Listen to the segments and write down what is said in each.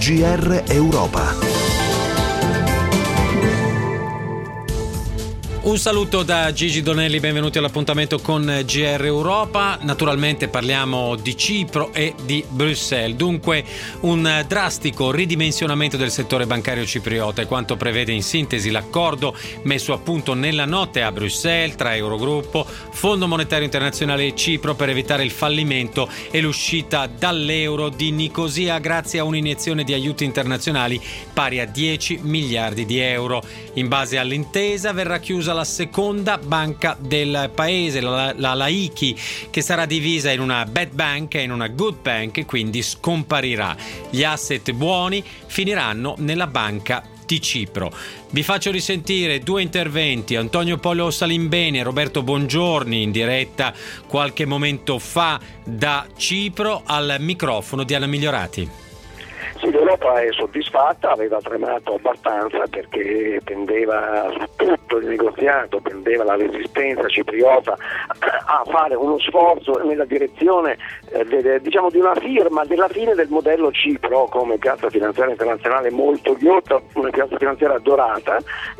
GR Europa. Un saluto da Gigi Donelli, benvenuti all'appuntamento con GR Europa. Naturalmente parliamo di Cipro e di Bruxelles. Dunque un drastico ridimensionamento del settore bancario cipriota è quanto prevede in sintesi l'accordo messo a punto nella notte a Bruxelles tra Eurogruppo, Fondo Monetario Internazionale e Cipro per evitare il fallimento e l'uscita dall'euro di Nicosia grazie a un'iniezione di aiuti internazionali pari a 10 miliardi di euro. In base all'intesa verrà chiusa la seconda banca del paese, la Laiki, che sarà divisa in una bad bank e in una good bank e quindi scomparirà. Gli asset buoni finiranno nella banca di Cipro. Vi faccio risentire due interventi, Antonio Polo Salimbeni e Roberto Bongiorni in diretta qualche momento fa da Cipro, al microfono di Anna Migliorati. Sì, l'Europa è soddisfatta, aveva tremato abbastanza perché pendeva su tutto il negoziato, pendeva la resistenza cipriota a fare uno sforzo nella direzione di una firma della fine del modello Cipro come piazza finanziaria internazionale molto ghiotta, una piazza finanziaria dorata,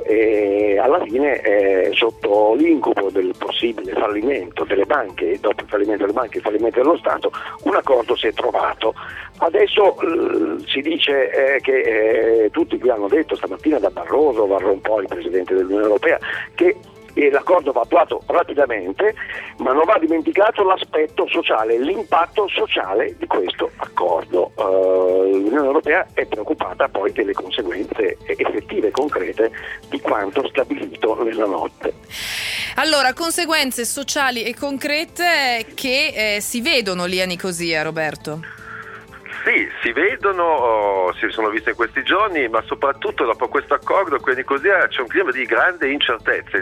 e alla fine sotto l'incubo del possibile fallimento delle banche e dopo il fallimento delle banche il fallimento dello Stato un accordo si è trovato. Adesso si dice che tutti qui hanno detto stamattina da Barroso, Van Rompuy, presidente dell'Unione Europea, che l'accordo va attuato rapidamente, ma non va dimenticato l'aspetto sociale, l'impatto sociale di questo accordo. L'Unione Europea è preoccupata poi delle conseguenze effettive e concrete di quanto stabilito nella notte. Allora, conseguenze sociali e concrete che si vedono lì a Nicosia, Roberto? Sì, si vedono, si sono viste in questi giorni, ma soprattutto dopo questo accordo qui a Nicosia c'è un clima di grande incertezza,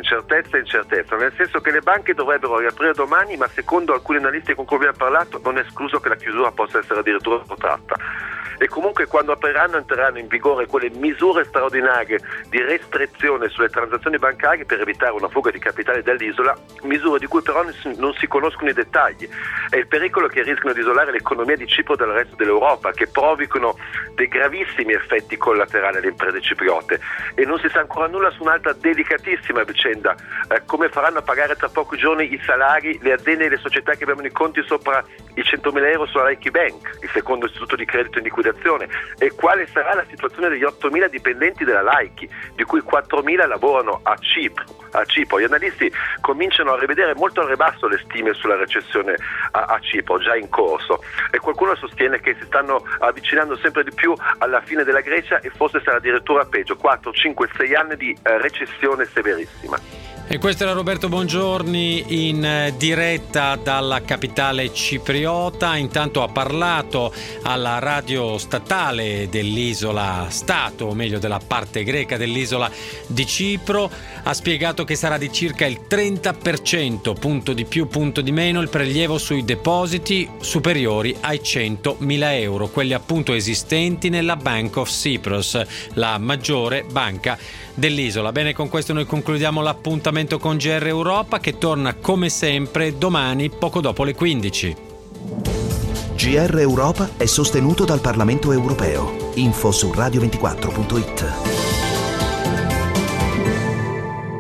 nel senso che le banche dovrebbero riaprire domani, ma secondo alcuni analisti con cui abbiamo parlato non è escluso che la chiusura possa essere addirittura protratta. E comunque quando apriranno entreranno in vigore quelle misure straordinarie di restrizione sulle transazioni bancarie per evitare una fuga di capitali dall'isola, misure di cui però non si conoscono i dettagli. È il pericolo che rischiano di isolare l'economia di Cipro dal resto dell'Europa, che provochino dei gravissimi effetti collaterali alle imprese cipriote. E non si sa ancora nulla su un'altra delicatissima vicenda, come faranno a pagare tra pochi giorni i salari le aziende e le società che avevano i conti sopra i 100.000 euro sulla Laiki Bank, il secondo istituto di credito in liquidazione, e quale sarà la situazione degli 8.000 dipendenti della Laiki, di cui 4.000 lavorano a Cipro. Gli analisti cominciano a rivedere molto al ribasso le stime sulla recessione a Cipro, già in corso, e qualcuno sostiene che si stanno avvicinando sempre di più alla fine della Grecia e forse sarà addirittura peggio, 4, 5, 6 anni di recessione severissima. E questo era Roberto Bongiorni in diretta dalla capitale cipriota. Intanto ha parlato alla radio statale dell'isola Stato, o meglio della parte greca dell'isola di Cipro. Ha spiegato che sarà di circa il 30%, punto di più, punto di meno, il prelievo sui depositi superiori ai 100.000 euro, quelli appunto esistenti nella Bank of Cyprus, la maggiore banca dell'isola. Bene, con questo noi concludiamo l'appuntamento con GR Europa, che torna come sempre domani poco dopo le 15. GR Europa è sostenuto dal Parlamento Europeo. Info su radio24.it.